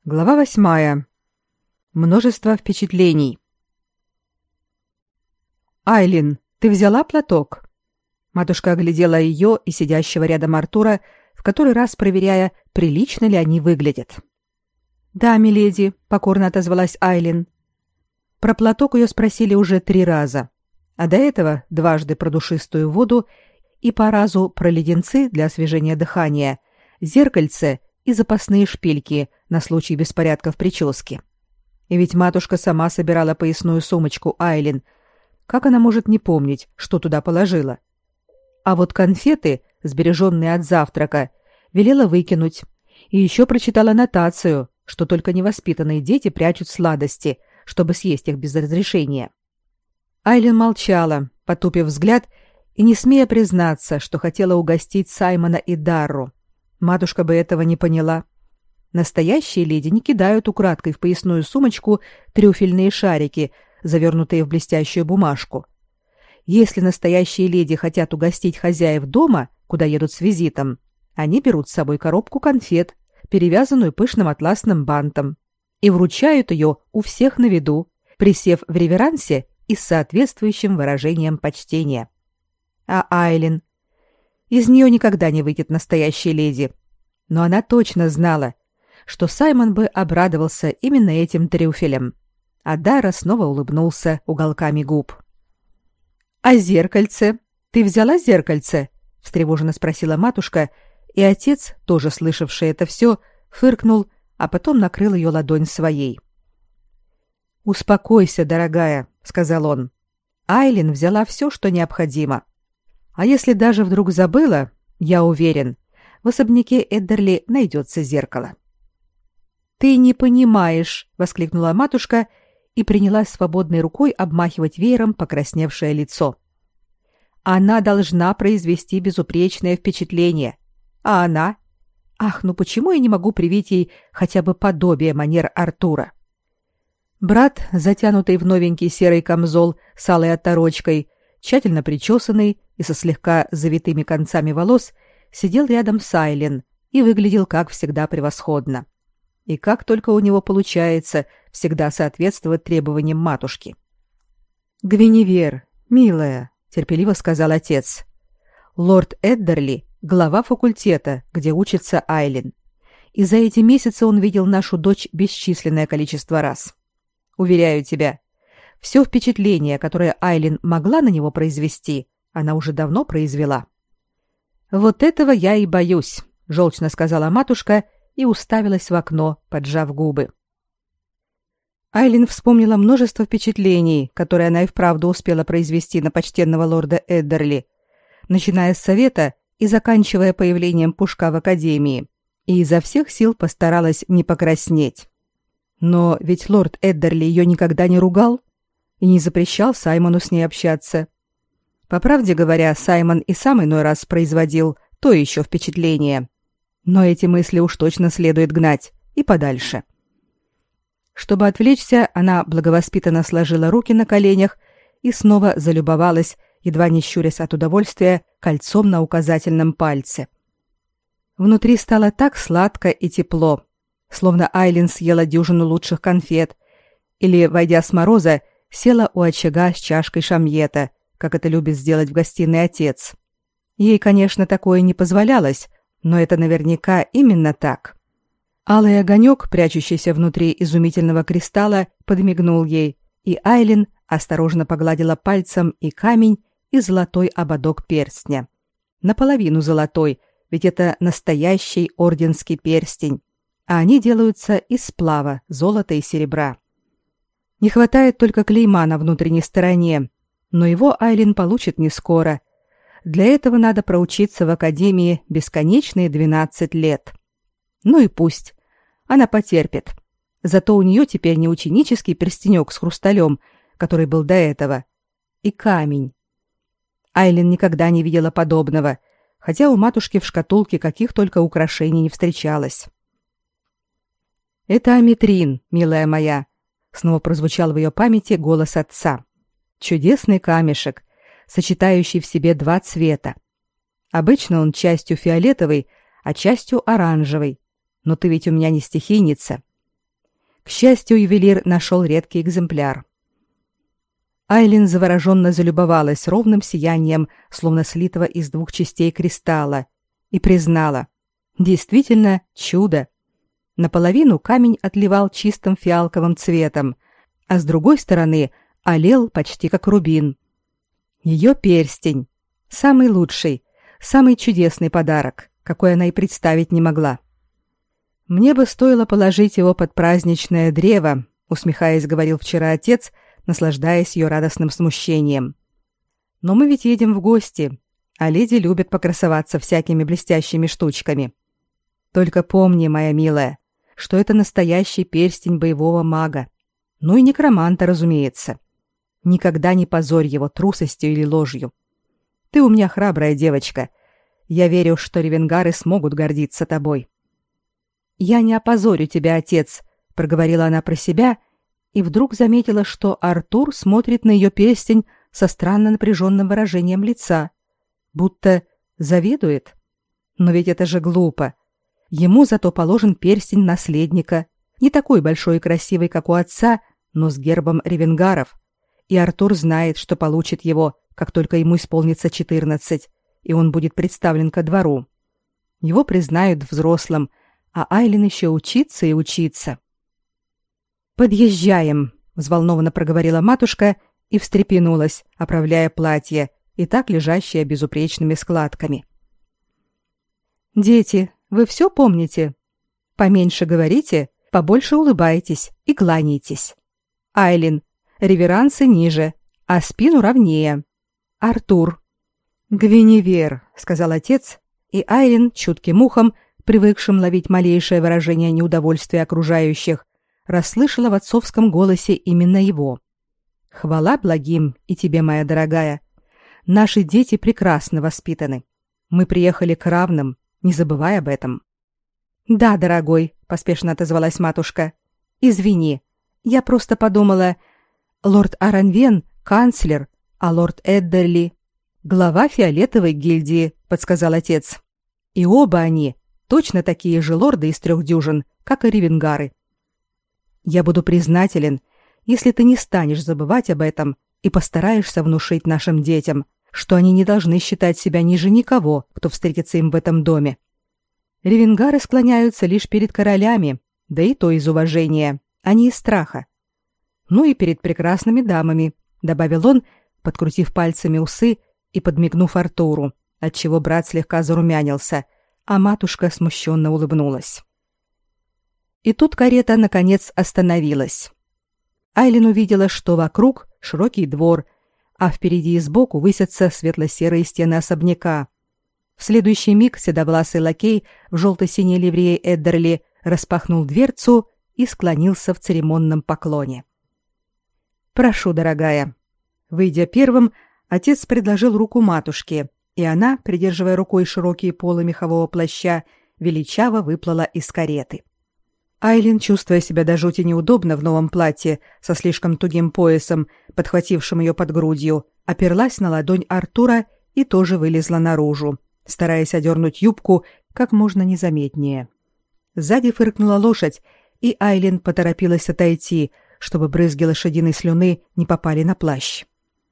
Глава 8. Множество впечатлений. «Айлин, ты взяла платок?» Матушка оглядела ее и сидящего рядом Артура, в который раз проверяя, прилично ли они выглядят. «Да, миледи», — покорно отозвалась Айлин. Про платок ее спросили уже 3 раза, а до этого дважды про душистую воду и по разу про леденцы для освежения дыхания, зеркальце и запасные шпильки на случай беспорядка в прическе. И ведь матушка сама собирала поясную сумочку Айлин. Как она может не помнить, что туда положила? А вот конфеты, сбереженные от завтрака, велела выкинуть. И еще прочитала нотацию, что только невоспитанные дети прячут сладости, чтобы съесть их без разрешения. Айлин молчала, потупив взгляд и не смея признаться, что хотела угостить Саймона и Дарру. Матушка бы этого не поняла. Настоящие леди не кидают украдкой в поясную сумочку трюфельные шарики, завернутые в блестящую бумажку. Если настоящие леди хотят угостить хозяев дома, куда едут с визитом, они берут с собой коробку конфет, перевязанную пышным атласным бантом, и вручают ее у всех на виду, присев в реверансе и с соответствующим выражением почтения. А Айлин? Из нее никогда не выйдет настоящая леди. Но она точно знала, что Саймон бы обрадовался именно этим трюфелем. А Дарра снова улыбнулся уголками губ. «А зеркальце? Ты взяла зеркальце?» — встревоженно спросила матушка, и отец, тоже слышавший это все, фыркнул, а потом накрыл ее ладонь своей. «Успокойся, дорогая», — сказал он. «Айлин взяла все, что необходимо. А если даже вдруг забыла, я уверен, в особняке Эддерли найдется зеркало». «Ты не понимаешь», — воскликнула матушка и принялась свободной рукой обмахивать веером покрасневшее лицо. «Она должна произвести безупречное впечатление. А она? Ах, ну почему я не могу привить ей хотя бы подобие манер Артура?» Брат, затянутый в новенький серый камзол с алой оторочкой, тщательно причесанный и со слегка завитыми концами волос, сидел рядом с Айлин и выглядел, как всегда, превосходно. И как только у него получается всегда соответствовать требованиям матушки. «Гвиневер, милая», — терпеливо сказал отец, — «лорд Эддерли — глава факультета, где учится Айлин. И за эти месяцы он видел нашу дочь бесчисленное количество раз. Уверяю тебя, все впечатление, которое Айлин могла на него произвести, она уже давно произвела». «Вот этого я и боюсь», — желчно сказала матушка и уставилась в окно, поджав губы. Айлин вспомнила множество впечатлений, которые она и вправду успела произвести на почтенного лорда Эддерли, начиная с совета и заканчивая появлением Пушка в академии, и изо всех сил постаралась не покраснеть. Но ведь лорд Эддерли ее никогда не ругал и не запрещал Саймону с ней общаться. По правде говоря, Саймон и сам иной раз производил то еще впечатление. Но эти мысли уж точно следует гнать и подальше. Чтобы отвлечься, она благовоспитанно сложила руки на коленях и снова залюбовалась, едва не щурясь от удовольствия, кольцом на указательном пальце. Внутри стало так сладко и тепло, словно Айлин съела дюжину лучших конфет или, войдя с мороза, села у очага с чашкой шамьета, как это любит сделать в гостиной отец. Ей, конечно, такое не позволялось, но это наверняка именно так. Алый огонек, прячущийся внутри изумительного кристалла, подмигнул ей, и Айлин осторожно погладила пальцем и камень, и золотой ободок перстня. Наполовину золотой, ведь это настоящий орденский перстень, а они делаются из сплава золота и серебра. Не хватает только клейма на внутренней стороне, но его Айлин получит не скоро. Для этого надо проучиться в академии бесконечные 12 лет. Ну и пусть. Она потерпит. Зато у нее теперь не ученический перстенек с хрусталем, который был до этого, и камень. Айлин никогда не видела подобного, хотя у матушки в шкатулке каких только украшений не встречалось. «Это аметрин, милая моя», — снова прозвучал в ее памяти голос отца. «Чудесный камешек, сочетающий в себе 2 цвета. Обычно он частью фиолетовый, а частью оранжевый. Но ты ведь у меня не стихийница. К счастью, ювелир нашел редкий экземпляр. Айлин завороженно залюбовалась ровным сиянием, словно слитого из двух частей кристалла, и признала: действительно чудо. Наполовину камень отливал чистым фиалковым цветом, а с другой стороны алел почти как рубин. Ее перстень — самый лучший, самый чудесный подарок, какой она и представить не могла. «Мне бы стоило положить его под праздничное древо», — усмехаясь, говорил вчера отец, наслаждаясь ее радостным смущением. «Но мы ведь едем в гости, а леди любят покрасоваться всякими блестящими штучками. Только помни, моя милая, что это настоящий перстень боевого мага. Ну и некроманта, разумеется. Никогда не позорь его трусостью или ложью. Ты у меня храбрая девочка. Я верю, что ревенгары смогут гордиться тобой». «Я не опозорю тебя, отец», — проговорила она про себя, и вдруг заметила, что Артур смотрит на ее перстень со странно напряженным выражением лица, будто завидует. Но ведь это же глупо. Ему зато положен перстень наследника, не такой большой и красивый, как у отца, но с гербом ревенгаров, и Артур знает, что получит его, как только ему исполнится 14, и он будет представлен ко двору. Его признают взрослым, а Айлин еще учиться и учиться. «Подъезжаем», — взволнованно проговорила матушка и встрепенулась, оправляя платье, и так лежащее безупречными складками. «Дети, вы все помните? Поменьше говорите, побольше улыбайтесь и кланяйтесь. Айлин, реверансы ниже, а спину ровнее. Артур». «Гвиневер», — сказал отец, и Айлин чутким ухом, привыкшим ловить малейшее выражение неудовольствия окружающих, расслышала в отцовском голосе именно его. «Хвала благим и тебе, моя дорогая. Наши дети прекрасно воспитаны. Мы приехали к равным, не забывай об этом». «Да, дорогой», — поспешно отозвалась матушка. «Извини, я просто подумала, лорд Аранвен — канцлер, а лорд Эддерли — глава фиолетовой гильдии», — подсказал отец. «И оба они точно такие же лорды из 3 дюжин, как и ревенгары. Я буду признателен, если ты не станешь забывать об этом и постараешься внушить нашим детям, что они не должны считать себя ниже никого, кто встретится им в этом доме. Ревенгары склоняются лишь перед королями, да и то из уважения, а не из страха. Ну и перед прекрасными дамами», — добавил он, подкрутив пальцами усы и подмигнув Артуру, отчего брат слегка зарумянился, а матушка смущенно улыбнулась. И тут карета, наконец, остановилась. Айлин увидела, что вокруг широкий двор, а впереди и сбоку высятся светло-серые стены особняка. В следующий миг седовласый лакей в желто-синей ливрее Эддерли распахнул дверцу и склонился в церемонном поклоне. «Прошу, дорогая». Выйдя первым, отец предложил руку матушке, и она, придерживая рукой широкие полы мехового плаща, величаво выплыла из кареты. Айлин, чувствуя себя до жути неудобно в новом платье со слишком тугим поясом, подхватившим ее под грудью, оперлась на ладонь Артура и тоже вылезла наружу, стараясь одернуть юбку как можно незаметнее. Сзади фыркнула лошадь, и Айлин поторопилась отойти, чтобы брызги лошадиной слюны не попали на плащ.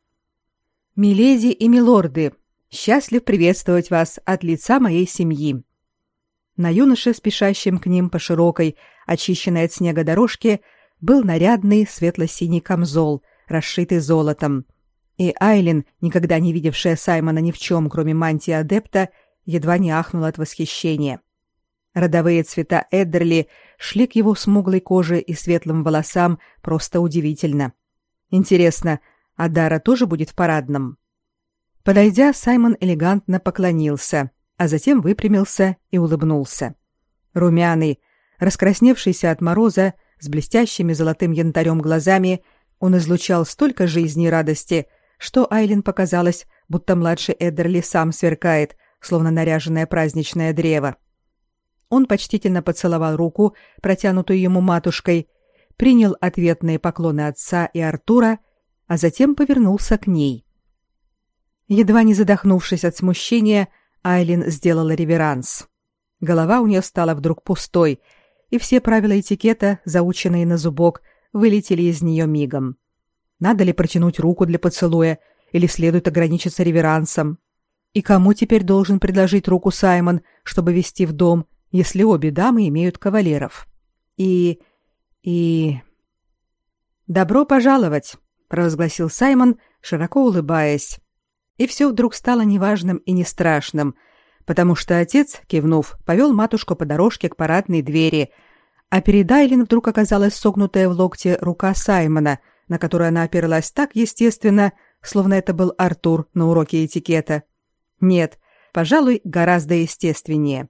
«Миледи и милорды, счастлив приветствовать вас от лица моей семьи». На юноше, спешащем к ним по широкой, очищенной от снега дорожке, был нарядный светло-синий камзол, расшитый золотом. И Айлин, никогда не видевшая Саймона ни в чем, кроме мантии адепта, едва не ахнула от восхищения. Родовые цвета Эддерли шли к его смуглой коже и светлым волосам просто удивительно. Интересно, а Дара тоже будет в парадном? Подойдя, Саймон элегантно поклонился, а затем выпрямился и улыбнулся. Румяный, раскрасневшийся от мороза, с блестящими золотым янтарем глазами, он излучал столько жизни и радости, что Айлин показалось, будто младший Эддерли сам сверкает, словно наряженное праздничное древо. Он почтительно поцеловал руку, протянутую ему матушкой, принял ответные поклоны отца и Артура, а затем повернулся к ней. Едва не задохнувшись от смущения, Айлин сделала реверанс. Голова у нее стала вдруг пустой, и все правила этикета, заученные на зубок, вылетели из нее мигом. Надо ли протянуть руку для поцелуя, или следует ограничиться реверансом? И кому теперь должен предложить руку Саймон, чтобы вести в дом, если обе дамы имеют кавалеров? И... «Добро пожаловать», — провозгласил Саймон, широко улыбаясь. И все вдруг стало неважным и не страшным, потому что отец, кивнув, повел матушку по дорожке к парадной двери, а перед Айлин вдруг оказалась согнутая в локте рука Саймона, на которую она оперлась так естественно, словно это был Артур на уроке этикета. Нет, пожалуй, гораздо естественнее.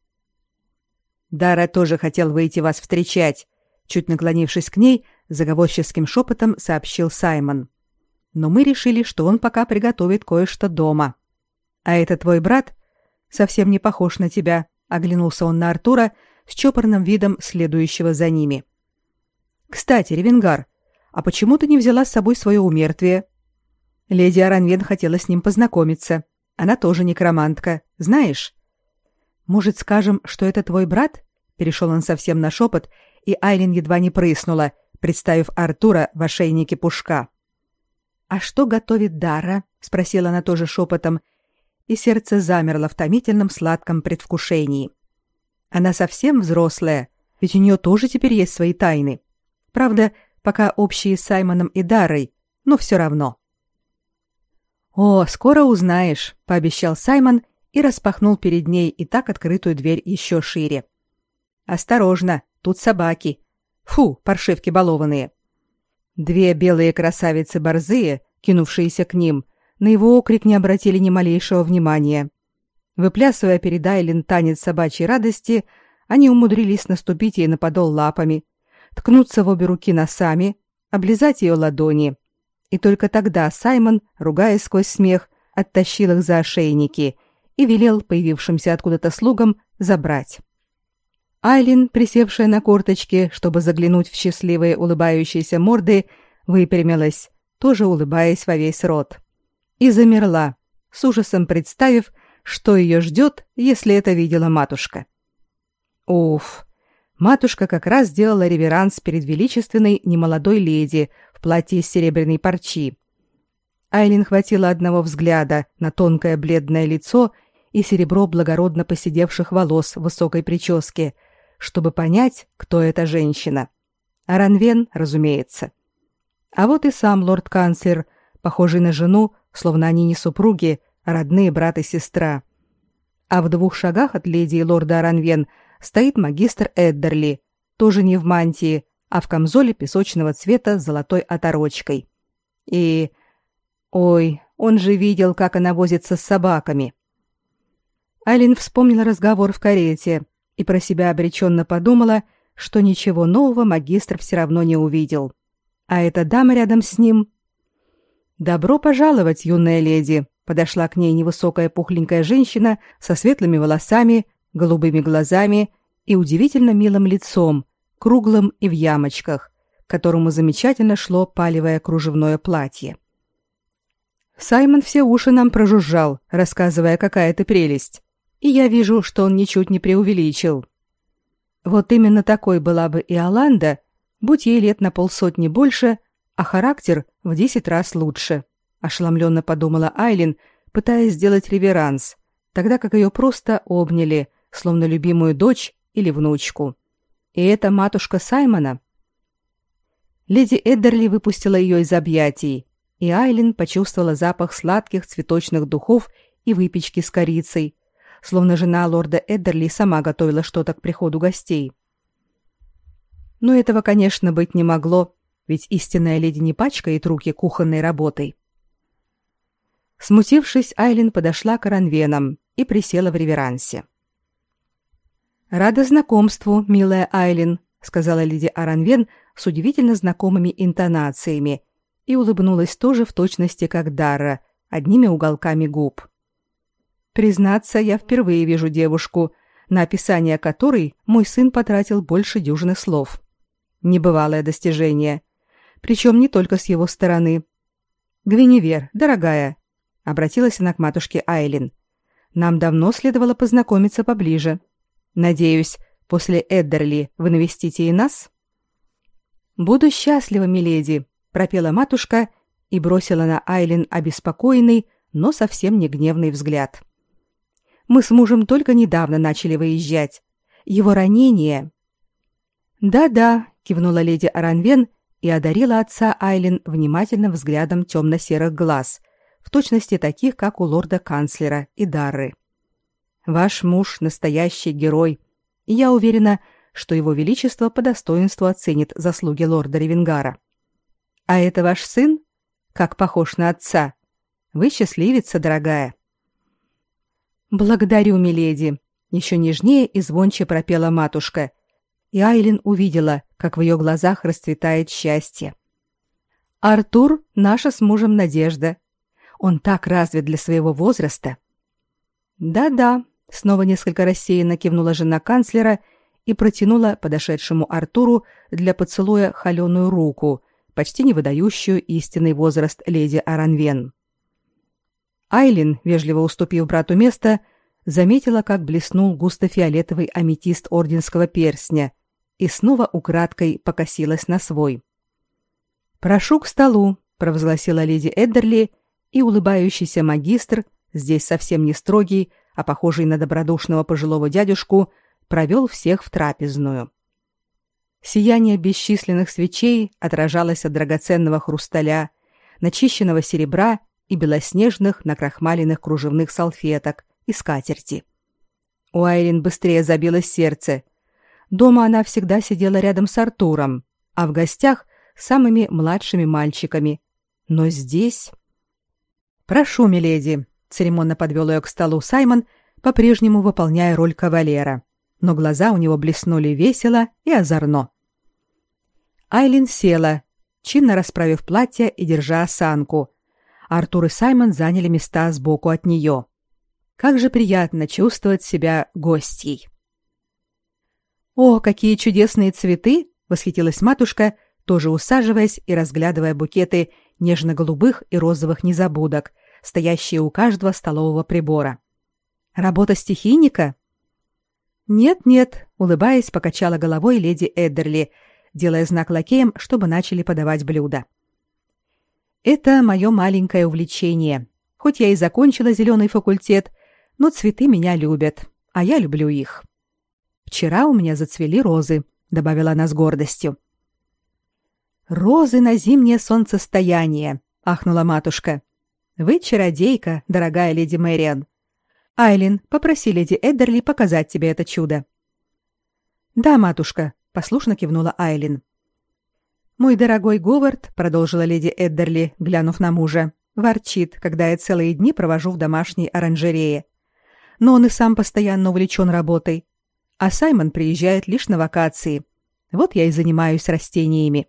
«Дара тоже хотел выйти вас встречать», — чуть наклонившись к ней, заговорческим шепотом сообщил Саймон. «Но мы решили, что он пока приготовит кое-что дома. А это твой брат? Совсем не похож на тебя», — оглянулся он на Артура с чопорным видом следующего за ними. «Кстати, Ревенгар, а почему ты не взяла с собой свое умертвие? Леди Аранвен хотела с ним познакомиться. Она тоже некромантка, знаешь?» «Может, скажем, что это твой брат?» — перешел он совсем на шепот, и Айлин едва не прыснула, представив Артура в ошейнике пушка. «А что готовит Дара?» — спросила она тоже шепотом, и сердце замерло в томительном сладком предвкушении. Она совсем взрослая, ведь у нее тоже теперь есть свои тайны. Правда, пока общие с Саймоном и Дарой, но все равно. «О, скоро узнаешь», — пообещал Саймон и распахнул перед ней и так открытую дверь еще шире. «Осторожно, тут собаки. Фу, паршивки балованные». Две белые красавицы-борзые, кинувшиеся к ним, на его окрик не обратили ни малейшего внимания. Выплясывая перед Айлин танец собачьей радости, они умудрились наступить ей на подол лапами, ткнуться в обе руки носами, облизать ее ладони. И только тогда Саймон, ругаясь сквозь смех, оттащил их за ошейники и велел появившимся откуда-то слугам забрать. Айлин, присевшая на корточки, чтобы заглянуть в счастливые улыбающиеся морды, выпрямилась, тоже улыбаясь во весь рот. И замерла, с ужасом представив, что ее ждет, если это видела матушка. Уф! Матушка как раз сделала реверанс перед величественной немолодой леди в платье из серебряной парчи. Айлин хватило одного взгляда на тонкое бледное лицо и серебро благородно поседевших волос в высокой прическе, чтобы понять, кто эта женщина. Аранвен, разумеется. А вот и сам лорд-канцлер, похожий на жену, словно они не супруги, а родные брат и сестра. А в 2 шагах от леди и лорда Аранвен стоит магистр Эддерли, тоже не в мантии, а в камзоле песочного цвета с золотой оторочкой. И... Ой, он же видел, как она возится с собаками. Айлин вспомнила разговор в карете и про себя обреченно подумала, что ничего нового магистр все равно не увидел. А эта дама рядом с ним... «Добро пожаловать, юная леди», — подошла к ней невысокая пухленькая женщина со светлыми волосами, голубыми глазами и удивительно милым лицом, круглым и в ямочках, к которому замечательно шло палевое кружевное платье. «Саймон все уши нам прожужжал, рассказывая, какая ты прелесть, и я вижу, что он ничуть не преувеличил. Вот именно такой была бы и Аланда, будь ей лет на 50 больше, а характер в 10 раз лучше», — ошеломленно подумала Айлин, пытаясь сделать реверанс, тогда как ее просто обняли, словно любимую дочь или внучку. И это матушка Саймона. Леди Эддерли выпустила ее из объятий, и Айлин почувствовала запах сладких цветочных духов и выпечки с корицей, словно жена лорда Эддерли сама готовила что-то к приходу гостей. Но этого, конечно, быть не могло, ведь истинная леди не пачкает руки кухонной работой. Смутившись, Айлин подошла к Аранвенам и присела в реверансе. «Рада знакомству, милая Айлин», — сказала леди Аранвен с удивительно знакомыми интонациями и улыбнулась тоже в точности, как Дарра, одними уголками губ. «Признаться, я впервые вижу девушку, на описание которой мой сын потратил больше дюжины слов. Небывалое достижение. Причем не только с его стороны. Гвиневер, дорогая», — обратилась она к матушке Айлин, — «нам давно следовало познакомиться поближе. Надеюсь, После Эддерли вы навестите и нас?» «Буду счастлива, миледи», — пропела матушка и бросила на Айлин обеспокоенный, но совсем не гневный взгляд. «Мы с мужем только недавно начали выезжать. Его ранение...» «Да-да», — кивнула леди Аранвен и одарила отца Айлин внимательным взглядом темно-серых глаз, в точности таких, как у лорда-канцлера и Дарры. «Ваш муж — настоящий герой, и я уверена, что его величество по достоинству оценит заслуги лорда Ревенгара. А это ваш сын? Как похож на отца. Вы счастливица, дорогая». «Благодарю, миледи», — еще нежнее и звонче пропела матушка, и Айлин увидела, как в ее глазах расцветает счастье. «Артур — наша с мужем надежда. Он так развит для своего возраста». «Да-да», — снова несколько рассеянно кивнула жена канцлера и протянула подошедшему Артуру для поцелуя холеную руку, почти не выдающую истинный возраст леди Аранвен. Айлин, вежливо уступив брату место, заметила, как блеснул густо-фиолетовый аметист орденского перстня, и снова украдкой покосилась на свой. «Прошу к столу», — провозгласила леди Эддерли, и улыбающийся магистр, здесь совсем не строгий, а похожий на добродушного пожилого дядюшку, провел всех в трапезную. Сияние бесчисленных свечей отражалось от драгоценного хрусталя, начищенного серебра и белоснежных накрахмаленных кружевных салфеток и скатерти. У Айлин быстрее забилось сердце. Дома она всегда сидела рядом с Артуром, а в гостях с самыми младшими мальчиками. Но здесь... «Прошу, миледи», — церемонно подвел ее к столу Саймон, по-прежнему выполняя роль кавалера, но глаза у него блеснули весело и озорно. Айлин села, чинно расправив платье и держа осанку. Артур и Саймон заняли места сбоку от нее. Как же приятно чувствовать себя гостьей. «О, какие чудесные цветы!» — восхитилась матушка, тоже усаживаясь и разглядывая букеты нежно-голубых и розовых незабудок, стоящие у каждого столового прибора. «Работа стихийника?» «Нет-нет», — улыбаясь, покачала головой леди Эддерли, делая знак лакеям, чтобы начали подавать блюда. «Это мое маленькое увлечение. Хоть я и закончила зеленый факультет, но цветы меня любят, а я люблю их. Вчера у меня зацвели розы», — добавила она с гордостью. «Розы на зимнее солнцестояние», — ахнула матушка. «Вы чародейка, дорогая леди Мэриан. Айлин, попроси леди Эддерли показать тебе это чудо». «Да, матушка», — послушно кивнула Айлин. «Мой дорогой Говард», — продолжила леди Эддерли, глянув на мужа, ворчит, когда я целые дни провожу в домашней оранжерее. Но он и сам постоянно увлечен работой. А Саймон приезжает лишь на вакации. Вот я и занимаюсь растениями».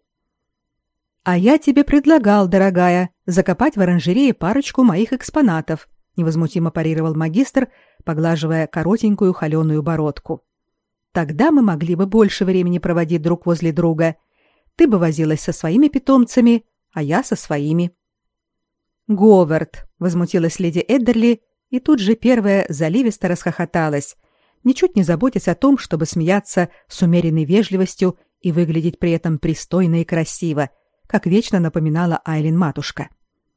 «А я тебе предлагал, дорогая, закопать в оранжерее парочку моих экспонатов», невозмутимо парировал магистр, поглаживая коротенькую холеную бородку. «Тогда мы могли бы больше времени проводить друг возле друга. Ты бы возилась со своими питомцами, а я со своими». «Говард», — возмутилась леди Эддерли, и тут же первая заливисто расхохоталась, ничуть не заботясь о том, чтобы смеяться с умеренной вежливостью и выглядеть при этом пристойно и красиво, как вечно напоминала Айлин матушка.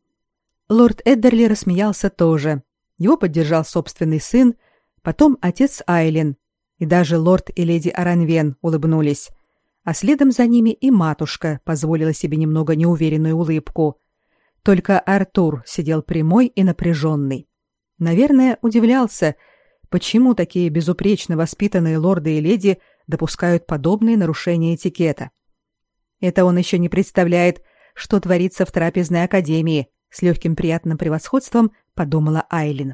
Лорд Эддерли рассмеялся тоже. Его поддержал собственный сын, потом отец Айлин, и даже лорд и леди Аранвен улыбнулись, а следом за ними и матушка позволила себе немного неуверенную улыбку. Только Артур сидел прямой и напряженный. Наверное, удивлялся, почему такие безупречно воспитанные лорды и леди допускают подобные нарушения этикета. Это он еще не представляет, что творится в трапезной академии, с легким приятным превосходством подумала Айлин.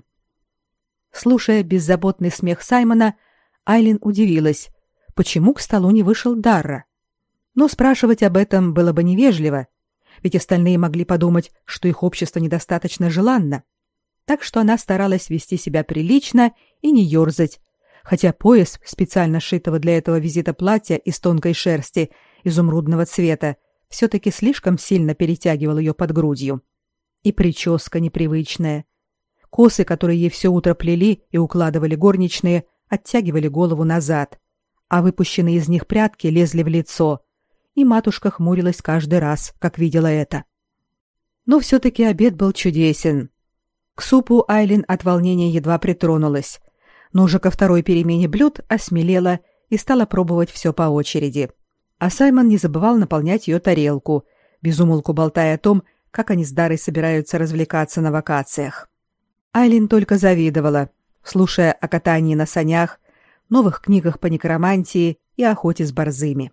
Слушая беззаботный смех Саймона, Айлин удивилась, почему к столу не вышел Дарра. Но спрашивать об этом было бы невежливо, ведь остальные могли подумать, что их общество недостаточно желанно. Так что она старалась вести себя прилично и не ерзать, хотя пояс специально сшитого для этого визита платья из тонкой шерсти изумрудного цвета все-таки слишком сильно перетягивал ее под грудью. И прическа непривычная. Косы, которые ей все утро плели и укладывали горничные, оттягивали голову назад, а выпущенные из них прядки лезли в лицо, и матушка хмурилась каждый раз, как видела это. Но все-таки обед был чудесен. К супу Айлин от волнения едва притронулась, но уже ко второй перемене блюд осмелела и стала пробовать все по очереди. А Саймон не забывал наполнять ее тарелку, без умолку болтая о том, как они с Дарой собираются развлекаться на вакациях. Айлин только завидовала, слушая о катании на санях, новых книгах по некромантии и охоте с борзыми.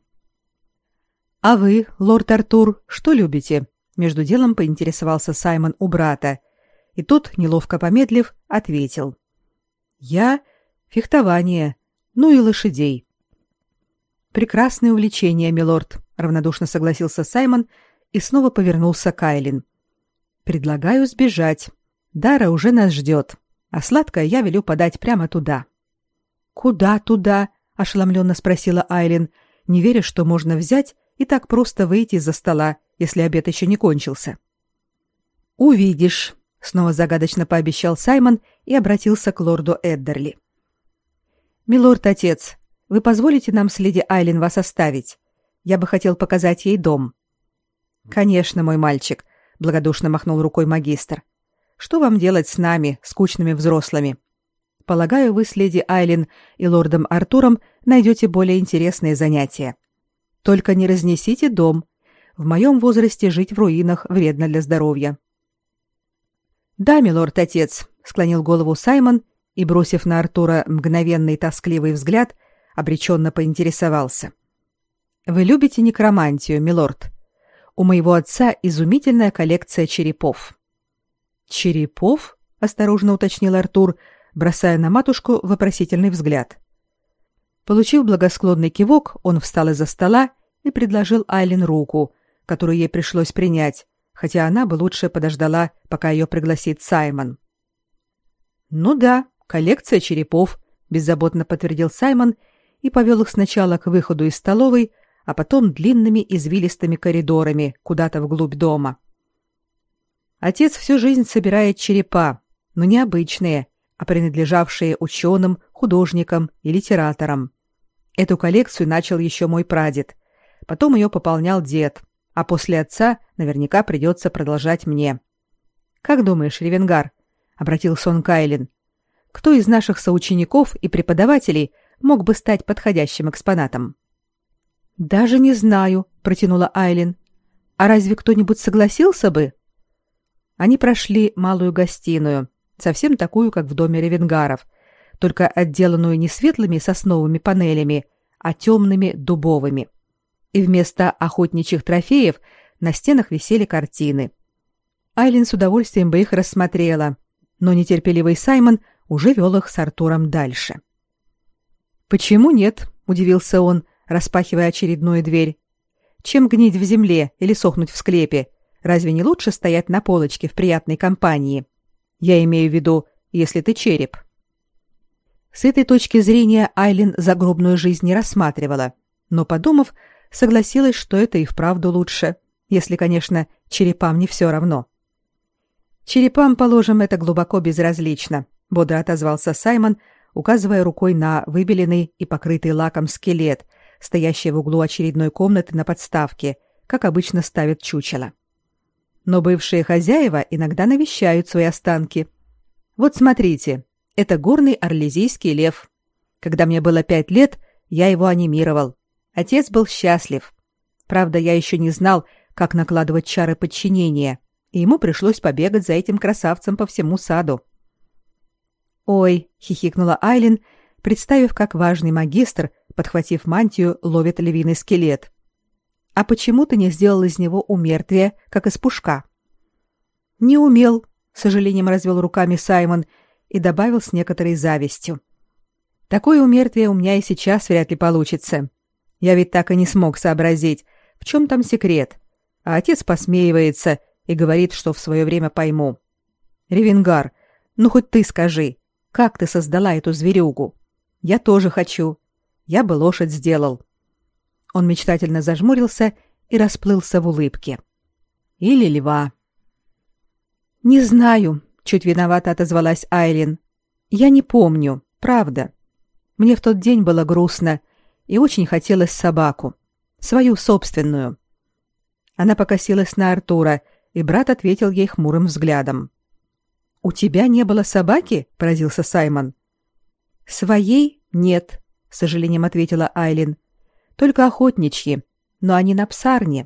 «А вы, лорд Артур, что любите?» — между делом поинтересовался Саймон у брата, и тот, неловко помедлив, ответил. «Я — фехтование, ну и лошадей». «Прекрасное увлечение, милорд», — равнодушно согласился Саймон и снова повернулся к Айлин. «Предлагаю сбежать. Дара уже нас ждет, а сладкое я велю подать прямо туда». «Куда туда?» — ошеломленно спросила Айлин, не веря, что можно взять и так просто выйти из-за стола, если обед еще не кончился. «Увидишь», — снова загадочно пообещал Саймон и обратился к лорду Эддерли. «Милорд-отец, вы позволите нам с леди Айлин вас оставить? Я бы хотел показать ей дом». «Конечно, мой мальчик», — благодушно махнул рукой магистр. «Что вам делать с нами, скучными взрослыми? Полагаю, вы с леди Айлин и лордом Артуром найдете более интересные занятия. Только не разнесите дом. В моем возрасте жить в руинах вредно для здоровья». «Да, милорд-отец», — склонил голову Саймон и, бросив на Артура мгновенный тоскливый взгляд, обреченно поинтересовался. «Вы любите некромантию, милорд? У моего отца изумительная коллекция черепов». «Черепов?» — осторожно уточнил Артур, бросая на матушку вопросительный взгляд. Получив благосклонный кивок, он встал из-за стола и предложил Айлин руку, которую ей пришлось принять, хотя она бы лучше подождала, пока ее пригласит Саймон. «Ну да, коллекция черепов», — беззаботно подтвердил Саймон и повел их сначала к выходу из столовой, а потом длинными извилистыми коридорами куда-то вглубь дома. Отец всю жизнь собирает черепа, но не обычные, а принадлежавшие ученым, художникам и литераторам. Эту коллекцию начал еще мой прадед, потом ее пополнял дед, а после отца наверняка придется продолжать мне. «Как думаешь, Ревенгар?» — обратился он к Айлин. «Кто из наших соучеников и преподавателей мог бы стать подходящим экспонатом?» «Даже не знаю», — протянула Айлин. «А разве кто-нибудь согласился бы?» Они прошли малую гостиную, совсем такую, как в доме Ревенгаров, только отделанную не светлыми сосновыми панелями, а темными дубовыми. И вместо охотничьих трофеев на стенах висели картины. Айлин с удовольствием бы их рассмотрела, но нетерпеливый Саймон уже вел их с Артуром дальше. «Почему нет?» — удивился он, распахивая очередную дверь. «Чем гнить в земле или сохнуть в склепе? Разве не лучше стоять на полочке в приятной компании? Я имею в виду, если ты череп». С этой точки зрения Айлин загробную жизнь не рассматривала, но, подумав, согласилась, что это и вправду лучше, если, конечно, черепам не все равно. «Черепам, положим, это глубоко безразлично», — бодро отозвался Саймон, указывая рукой на выбеленный и покрытый лаком скелет, стоящий в углу очередной комнаты на подставке, как обычно ставят чучело. Но бывшие хозяева иногда навещают свои останки. Вот смотрите, это горный орлезийский лев. Когда мне было 5 лет, я его анимировал. Отец был счастлив. Правда, я еще не знал, как накладывать чары подчинения, и ему пришлось побегать за этим красавцем по всему саду. «Ой», — хихикнула Айлин, представив, как важный магистр, подхватив мантию, ловит львиный скелет. «А почему ты не сделал из него умертвие, как из пушка?» «Не умел», — с сожалением развел руками Саймон и добавил с некоторой завистью. «Такое умертвие у меня и сейчас вряд ли получится. Я ведь так и не смог сообразить, в чем там секрет. А отец посмеивается и говорит, что в свое время пойму. Ревенгар, ну хоть ты скажи, как ты создала эту зверюгу? Я тоже хочу. Я бы лошадь сделал». Он мечтательно зажмурился и расплылся в улыбке. «Или льва». «Не знаю», — чуть виновато отозвалась Айлин. «Я не помню, правда. Мне в тот день было грустно, и очень хотелось собаку, свою собственную. Она покосилась на Артура, и брат ответил ей хмурым взглядом. «У тебя не было собаки?» — поразился Саймон. «Своей нет», — с сожалением ответила Айлин. «Только охотничьи, но они на псарне».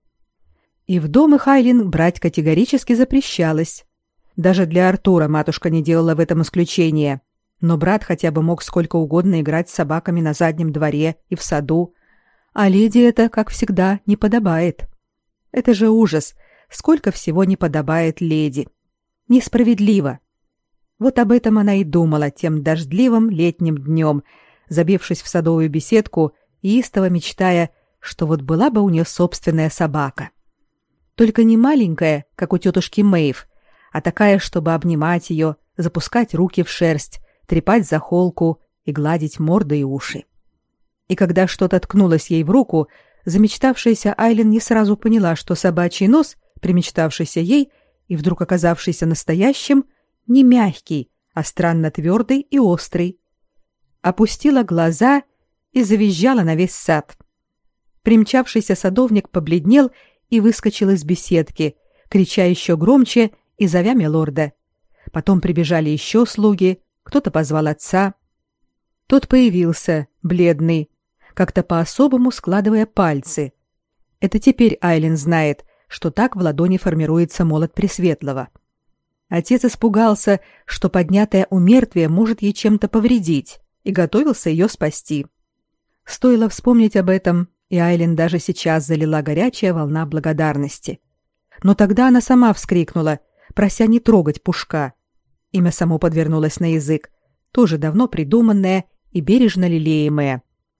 И в дом их Айлин брать категорически запрещалось. Даже для Артура матушка не делала в этом исключения, но брат хотя бы мог сколько угодно играть с собаками на заднем дворе и в саду, а леди это, как всегда, не подобает. Это же ужас, сколько всего не подобает леди. Несправедливо. Вот об этом она и думала тем дождливым летним днем, забившись в садовую беседку и истово мечтая, что вот была бы у нее собственная собака. Только не маленькая, как у тетушки Мэйв, а такая, чтобы обнимать ее, запускать руки в шерсть, трепать за холку и гладить морду и уши. И когда что-то ткнулось ей в руку, замечтавшаяся Айлин не сразу поняла, что собачий нос, примечтавшийся ей и вдруг оказавшийся настоящим, не мягкий, а странно твердый и острый. Опустила глаза и завизжала на весь сад. Примчавшийся садовник побледнел и выскочил из беседки, крича еще громче и зовя милорда. Потом прибежали еще слуги, кто-то позвал отца. Тот появился, бледный, как-то по-особому складывая пальцы. Это теперь Айлин знает, что так в ладони формируется молот Пресветлого. Отец испугался, что поднятое у мертвия может ей чем-то повредить, и готовился ее спасти. Стоило вспомнить об этом, и Айлин даже сейчас залила горячая волна благодарности. Но тогда она сама вскрикнула, прося не трогать Пушка. Имя само подвернулось на язык, тоже давно придуманное и бережно лелеемое.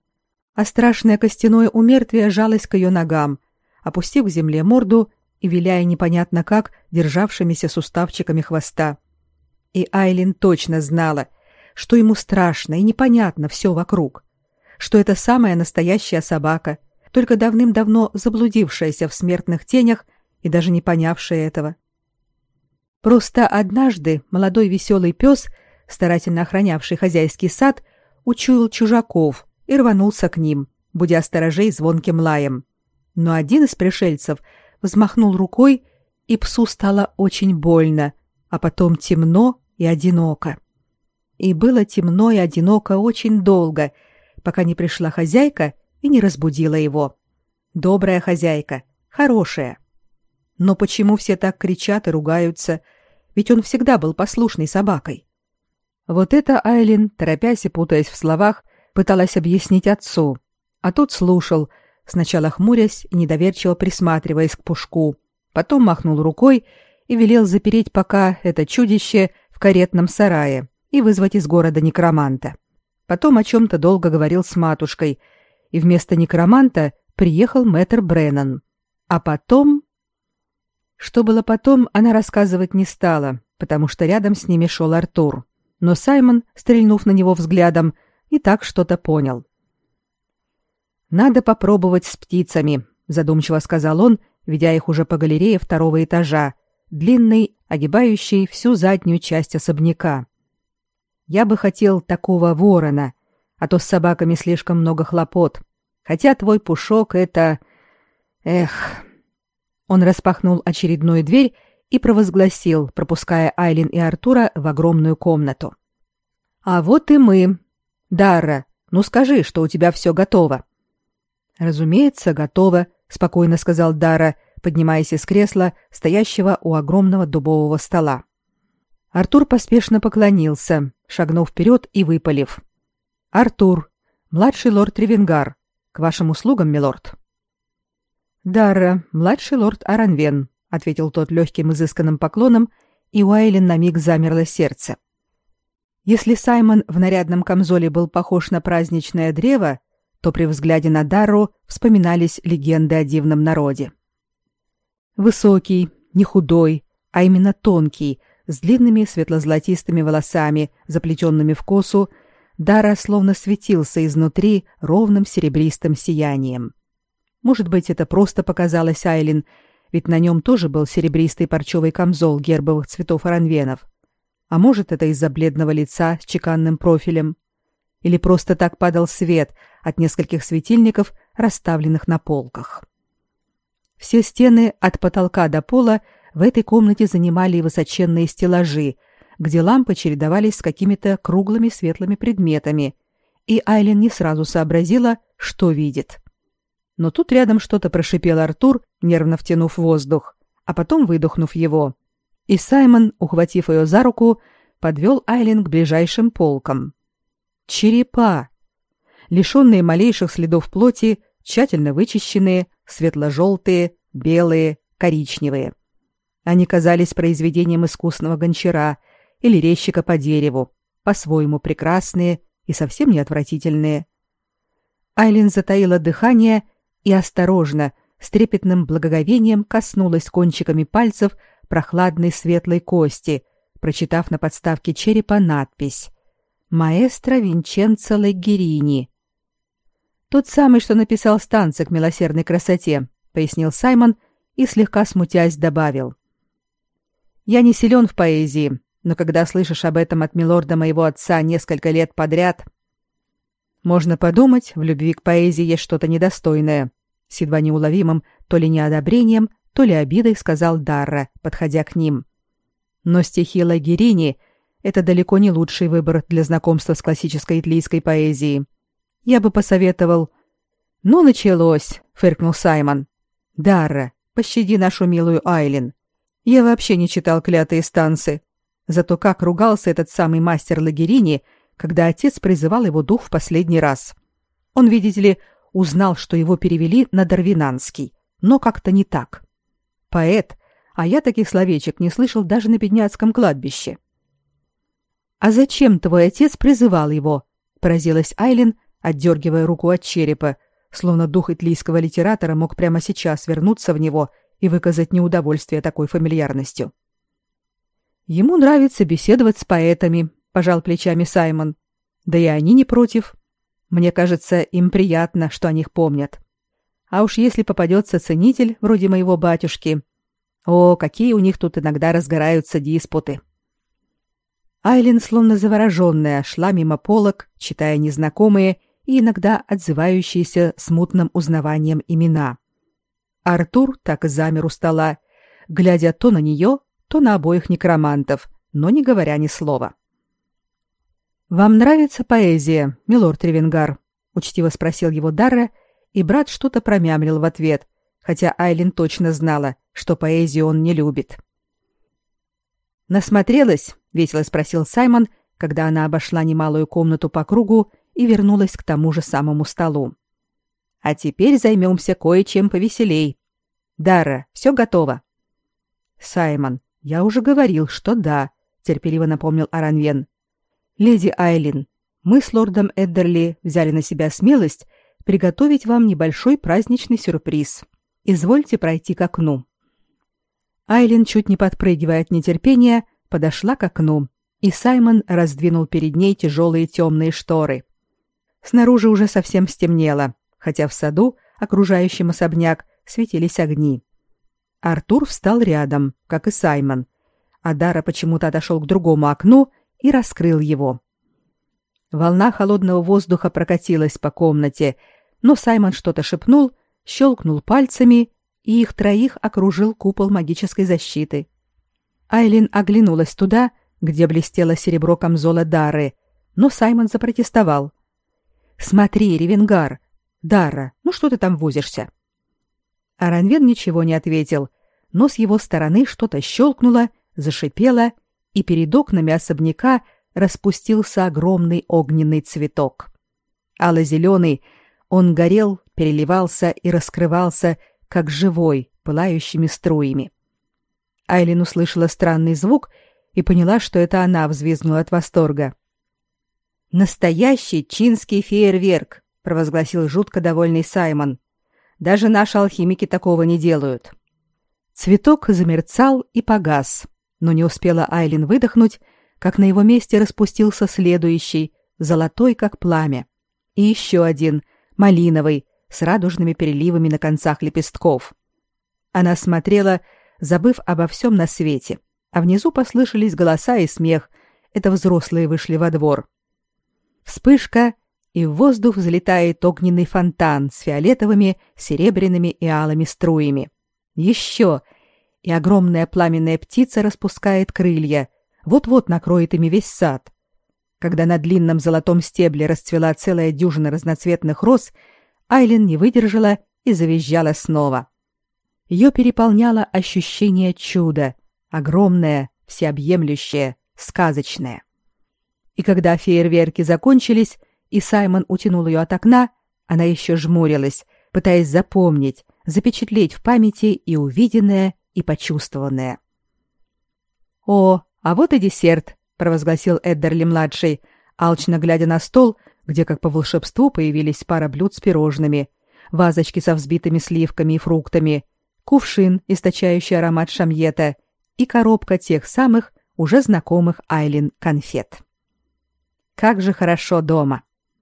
А страшное костяное умертвие жалось к ее ногам, опустив к земле морду и виляя непонятно как державшимися суставчиками хвоста. И Айлин точно знала, что ему страшно и непонятно все вокруг, что это самая настоящая собака, только давным-давно заблудившаяся в смертных тенях и даже не понявшая этого. Просто однажды молодой веселый пес, старательно охранявший хозяйский сад, учуял чужаков и рванулся к ним, будя сторожей звонким лаем. Но один из пришельцев взмахнул рукой, и псу стало очень больно, а потом темно и одиноко. И было темно и одиноко очень долго, пока не пришла хозяйка и не разбудила его. Добрая хозяйка, хорошая. Но почему все так кричат и ругаются? Ведь он всегда был послушной собакой. Вот это Айлин, торопясь и путаясь в словах, пыталась объяснить отцу, а тот слушал, сначала хмурясь и недоверчиво присматриваясь к Пушку, потом махнул рукой и велел запереть пока это чудище в каретном сарае и вызвать из города некроманта. Потом о чем-то долго говорил с матушкой, и вместо некроманта приехал мэтр Бреннан. А потом... Что было потом, она рассказывать не стала, потому что рядом с ними шел Артур. Но Саймон, стрельнув на него взглядом, и так что-то понял. «Надо попробовать с птицами», — задумчиво сказал он, ведя их уже по галерее второго этажа, длинной, огибающей всю заднюю часть особняка. «Я бы хотел такого ворона, а то с собаками слишком много хлопот. Хотя твой Пушок — это... Эх...» Он распахнул очередную дверь и провозгласил, пропуская Айлин и Артура в огромную комнату. «А вот и мы. Дарра, ну скажи, что у тебя все готово». «Разумеется, готово», — спокойно сказал Дарра, поднимаясь из кресла, стоящего у огромного дубового стола. Артур поспешно поклонился, шагнув вперед и выпалив: «Артур, младший лорд Ревенгар, к вашим услугам, милорд». «Дарра, младший лорд Аранвен», — ответил тот легким изысканным поклоном, и у Айлин на миг замерло сердце. Если Саймон в нарядном камзоле был похож на праздничное древо, то при взгляде на Дарру вспоминались легенды о дивном народе. Высокий, не худой, а именно тонкий, с длинными светло-золотистыми волосами, заплетенными в косу, Дарра словно светился изнутри ровным серебристым сиянием. Может быть, это просто показалось Айлин, ведь на нем тоже был серебристый парчевый камзол гербовых цветов Аранвенов. А может, это из-за бледного лица с чеканным профилем. или просто так падал свет от нескольких светильников, расставленных на полках. Все стены от потолка до пола в этой комнате занимали высоченные стеллажи, где лампы чередовались с какими-то круглыми светлыми предметами, и Айлин не сразу сообразила, что видит. Но тут рядом что-то прошипел Артур, нервно втянув воздух, а потом выдохнув его. И Саймон, ухватив ее за руку, подвел Айлин к ближайшим полкам. Черепа! Лишенные малейших следов плоти, тщательно вычищенные, светло-желтые, белые, коричневые. Они казались произведением искусного гончара или резчика по дереву, по-своему прекрасные и совсем не отвратительные. Айлин затаила дыхание и осторожно, с трепетным благоговением коснулась кончиками пальцев прохладной светлой кости, прочитав на подставке черепа надпись «Маэстро Винченцо Лагерини». «Тот самый, что написал станция к милосердной красоте», — пояснил Саймон и, слегка смутясь, добавил. «Я не силен в поэзии, но когда слышишь об этом от милорда моего отца несколько лет подряд...» «Можно подумать, в любви к поэзии есть что-то недостойное», — с едва неуловимым то ли неодобрением, то ли обидой сказал Дарра, подходя к ним. «Но стихи Лагерини — это далеко не лучший выбор для знакомства с классической итлийской поэзией. Я бы посоветовал...» «Ну, началось», — фыркнул Саймон. «Дарра, пощади нашу милую Айлин. Я вообще не читал клятые станцы. Зато как ругался этот самый мастер Лагерини, когда отец призывал его дух в последний раз. Он, видите ли, узнал, что его перевели на дарвинанский, но как-то не так. Поэт, а я таких словечек не слышал даже на бедняцком кладбище». «А зачем твой отец призывал его?» — поразилась Айлин, отдергивая руку от черепа, словно дух итлийского литератора мог прямо сейчас вернуться в него и выказать неудовольствие такой фамильярностью. «Ему нравится беседовать с поэтами», — пожал плечами Саймон. «Да и они не против. Мне кажется, им приятно, что о них помнят. А уж если попадется ценитель, вроде моего батюшки... О, какие у них тут иногда разгораются диспуты!» Айлин, словно завороженная, шла мимо полок, читая незнакомые и иногда отзывающиеся смутным узнаванием имена. Артур так и замер у стола, глядя то на нее, то на обоих некромантов, но не говоря ни слова. «Вам нравится поэзия, милорд Ревенгар?» — учтиво спросил его Дарра, и брат что-то промямлил в ответ, хотя Айлин точно знала, что поэзию он не любит. «Насмотрелась?» — весело спросил Саймон, когда она обошла немалую комнату по кругу и вернулась к тому же самому столу. «А теперь займемся кое-чем повеселей. Дарра, все готово?» «Саймон, я уже говорил, что да», — терпеливо напомнил Аранвен. «Леди Айлин, мы с лордом Эддерли взяли на себя смелость приготовить вам небольшой праздничный сюрприз. Извольте пройти к окну». Айлин, чуть не подпрыгивая от нетерпения, подошла к окну, и Саймон раздвинул перед ней тяжелые темные шторы. Снаружи уже совсем стемнело, хотя в саду, окружающем особняк, светились огни. Артур встал рядом, как и Саймон, а Дарра почему-то отошел к другому окну и раскрыл его. Волна холодного воздуха прокатилась по комнате, но Саймон что-то шепнул, щелкнул пальцами, и их троих окружил купол магической защиты. Айлин оглянулась туда, где блестело серебро камзола Дарры, но Саймон запротестовал. «Смотри, Ревенгар! Дарра, ну что ты там возишься?» Аранвен ничего не ответил, но с его стороны что-то щелкнуло, зашипело, и перед окнами особняка распустился огромный огненный цветок. Ало-зеленый, он горел, переливался и раскрывался, как живой, пылающими струями. Айлин услышала странный звук и поняла, что это она взвизгнула от восторга. «Настоящий чинский фейерверк!» — провозгласил жутко довольный Саймон. «Даже наши алхимики такого не делают». Цветок замерцал и погас, но не успела Айлин выдохнуть, как на его месте распустился следующий, золотой, как пламя, и еще один, малиновый, с радужными переливами на концах лепестков. Она смотрела, забыв обо всем на свете, а внизу послышались голоса и смех. Это взрослые вышли во двор. Вспышка, и в воздух взлетает огненный фонтан с фиолетовыми, серебряными и алыми струями. Еще! И огромная пламенная птица распускает крылья, вот-вот накроет ими весь сад. Когда на длинном золотом стебле расцвела целая дюжина разноцветных роз, Айлин не выдержала и завизжала снова. Ее переполняло ощущение чуда, огромное, всеобъемлющее, сказочное. И когда фейерверки закончились, и Саймон утянул ее от окна, она еще жмурилась, пытаясь запомнить, запечатлеть в памяти и увиденное, и почувствованное. «О, а вот и десерт», — провозгласил Эддерли-младший, алчно глядя на стол, где, как по волшебству, появились пара блюд с пирожными, вазочки со взбитыми сливками и фруктами, кувшин, источающий аромат шамьета, и коробка тех самых, уже знакомых Айлин конфет. Как же хорошо дома!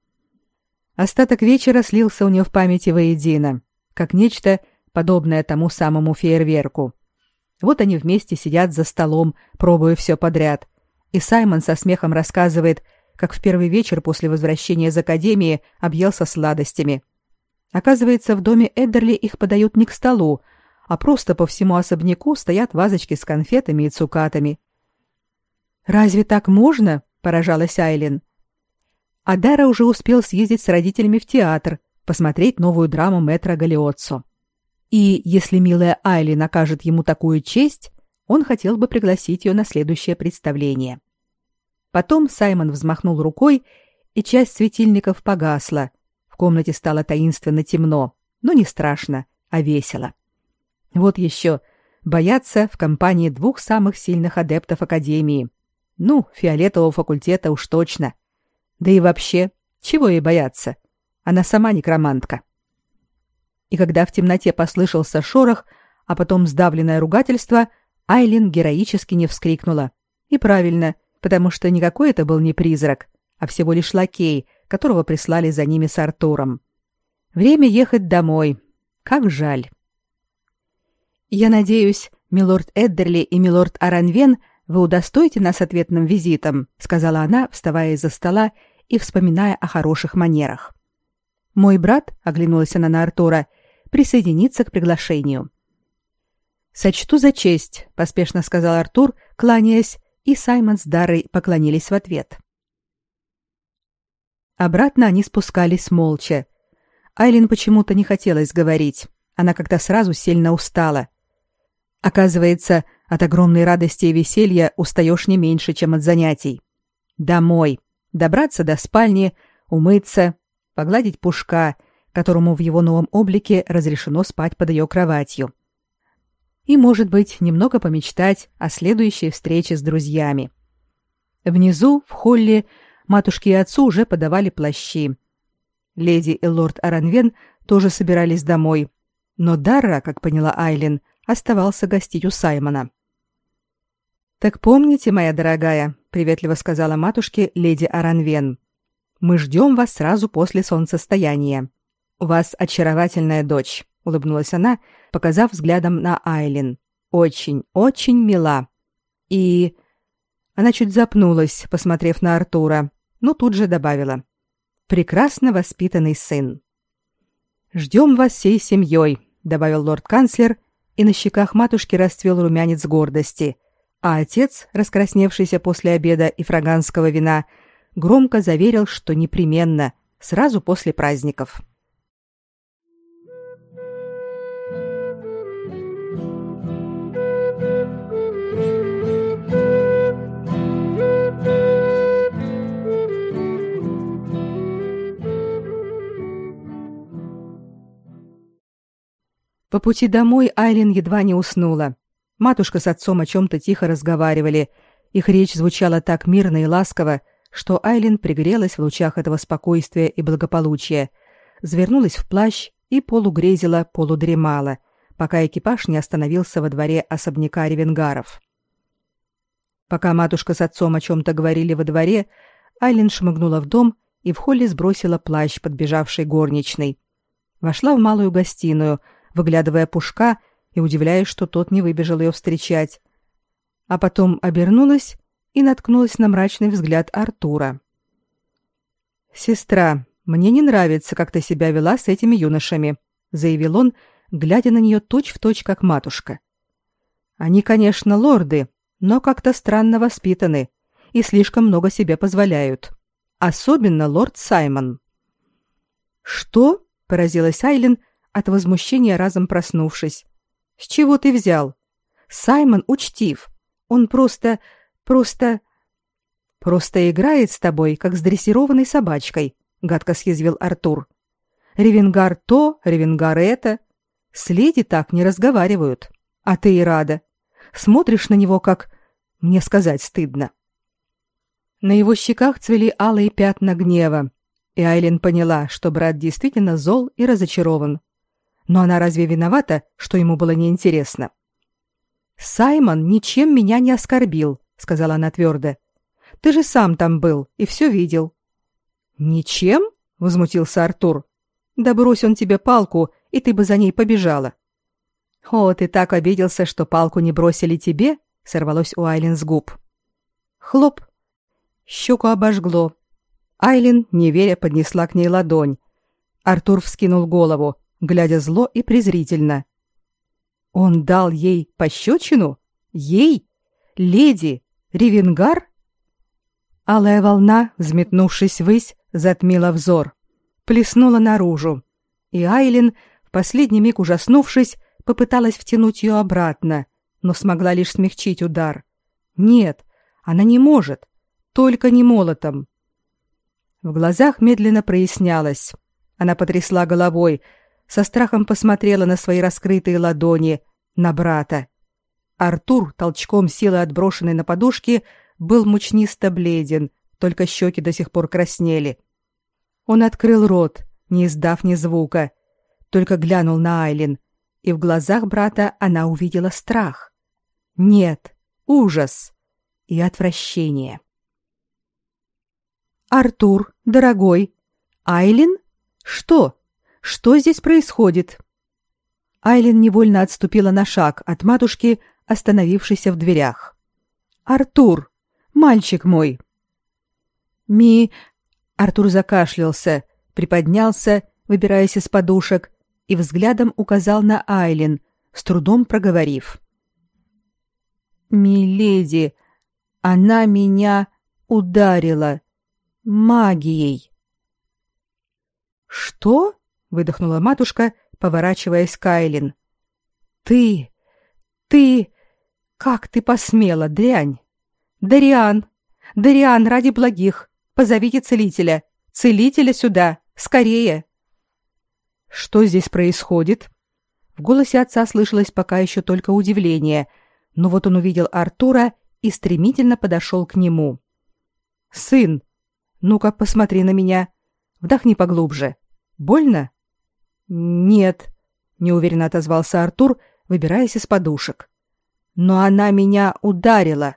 Остаток вечера слился у нее в памяти воедино, как нечто, подобное тому самому фейерверку. Вот они вместе сидят за столом, пробуя все подряд, и Саймон со смехом рассказывает, как в первый вечер после возвращения из академии объелся сладостями. Оказывается, в доме Эддерли их подают не к столу, а просто по всему особняку стоят вазочки с конфетами и цукатами. «Разве так можно?» — поражалась Айлин. А Дара уже успел съездить с родителями в театр, посмотреть новую драму мэтра Галиотсо. И если милая Айлин окажет ему такую честь, он хотел бы пригласить ее на следующее представление. Потом Саймон взмахнул рукой, и часть светильников погасла. В комнате стало таинственно темно, но не страшно, а весело. Вот еще, бояться в компании двух самых сильных адептов Академии. Ну, фиолетового факультета уж точно. Да и вообще, чего ей бояться? Она сама некромантка. И когда в темноте послышался шорох, а потом сдавленное ругательство, Айлин героически не вскрикнула. И правильно, потому что никакой это был не призрак, а всего лишь лакей, которого прислали за ними с Артуром. Время ехать домой. Как жаль. «Я надеюсь, милорд Эддерли и милорд Аранвен, вы удостоите нас ответным визитом», сказала она, вставая из-за стола и вспоминая о хороших манерах. «Мой брат», — оглянулась она на Артура, — «присоединится к приглашению». «Сочту за честь», — поспешно сказал Артур, кланяясь, и Саймон с Дарой поклонились в ответ. Обратно они спускались молча. Айлин почему-то не хотелось говорить. Она как-то сразу сильно устала. Оказывается, от огромной радости и веселья устаешь не меньше, чем от занятий. Домой. Добраться до спальни, умыться, погладить Пушка, которому в его новом облике разрешено спать под ее кроватью. И, может быть, немного помечтать о следующей встрече с друзьями. Внизу, в холле, матушке и отцу уже подавали плащи. Леди и лорд Аранвен тоже собирались домой, но Дарра, как поняла Айлин, оставался гостить у Саймона. «Так помните, моя дорогая», — приветливо сказала матушке леди Аранвен, «мы ждем вас сразу после солнцестояния. У вас очаровательная дочь», — улыбнулась она, показав взглядом на Айлин. «Очень, очень мила. И...» Она чуть запнулась, посмотрев на Артура, но тут же добавила. «Прекрасно воспитанный сын». «Ждем вас всей семьей», — добавил лорд-канцлер, и на щеках матушки расцвел румянец гордости, а отец, раскрасневшийся после обеда и фраганского вина, громко заверил, что непременно, сразу после праздников. По пути домой Айлин едва не уснула. Матушка с отцом о чем-то тихо разговаривали. Их речь звучала так мирно и ласково, что Айлин пригрелась в лучах этого спокойствия и благополучия, завернулась в плащ и полугрезила, полудремала, пока экипаж не остановился во дворе особняка Ревенгаров. Пока матушка с отцом о чем-то говорили во дворе, Айлин шмыгнула в дом и в холле сбросила плащ подбежавшей горничной. Вошла в малую гостиную, выглядывая Пушка и удивляясь, что тот не выбежал ее встречать. А потом обернулась и наткнулась на мрачный взгляд Артура. «Сестра», «Мне не нравится, как ты себя вела с этими юношами», — заявил он, глядя на нее точь-в-точь, как матушка. «Они, конечно, лорды, но как-то странно воспитаны и слишком много себе позволяют. Особенно лорд Саймон». «Что?» — поразилась Айлин, от возмущения разом проснувшись. «С чего ты взял? Саймон учтив. Он просто играет с тобой, как с дрессированной собачкой», — гадко съязвил Артур. «Ревенгар то, ревенгар это. С леди так не разговаривают. А ты и рада. Смотришь на него, как... Мне сказать стыдно». На его щеках цвели алые пятна гнева, и Айлин поняла, что брат действительно зол и разочарован. Но она разве виновата, что ему было неинтересно? «Саймон ничем меня не оскорбил», — сказала она твердо. «Ты же сам там был и все видел». «Ничем?» — возмутился Артур. «Да брось он тебе палку, и ты бы за ней побежала». «О, ты так обиделся, что палку не бросили тебе?» — сорвалось у Айлин с губ. Хлоп! Щеку обожгло. Айлин, не веря, поднесла к ней ладонь. Артур вскинул голову, глядя зло и презрительно. «Он дал ей пощечину? Ей? Леди? Ревенгар?» Алая волна, взметнувшись ввысь, затмила взор, плеснула наружу, и Айлин, в последний миг ужаснувшись, попыталась втянуть ее обратно, но смогла лишь смягчить удар. Нет, она не может, только не молотом. В глазах медленно прояснялось. Она потрясла головой, со страхом посмотрела на свои раскрытые ладони, на брата. Артур, толчком силы отброшенный на подушки, был мучнисто бледен, только щеки до сих пор краснели. Он открыл рот, не издав ни звука, только глянул на Айлин, и в глазах брата она увидела страх. Нет, ужас и отвращение. «Артур, дорогой, Айлин? Что? Что здесь происходит?» Айлин невольно отступила на шаг от матушки, остановившейся в дверях. «Артур, мальчик мой!» Артур закашлялся, приподнялся, выбираясь из подушек, и взглядом указал на Айлин, с трудом проговорив. «Миледи, она меня ударила магией». «Что?» — выдохнула матушка, поворачиваясь к Айлин. «Ты... Как ты посмела, дрянь? Дариан, ради благих, позовите целителя. Целителя сюда, скорее!» «Что здесь происходит?» В голосе отца слышалось пока еще только удивление, но вот он увидел Артура и стремительно подошел к нему. «Сын, ну-ка посмотри на меня. Вдохни поглубже. Больно?» «Нет», — неуверенно отозвался Артур, выбираясь из подушек. «Но она меня ударила».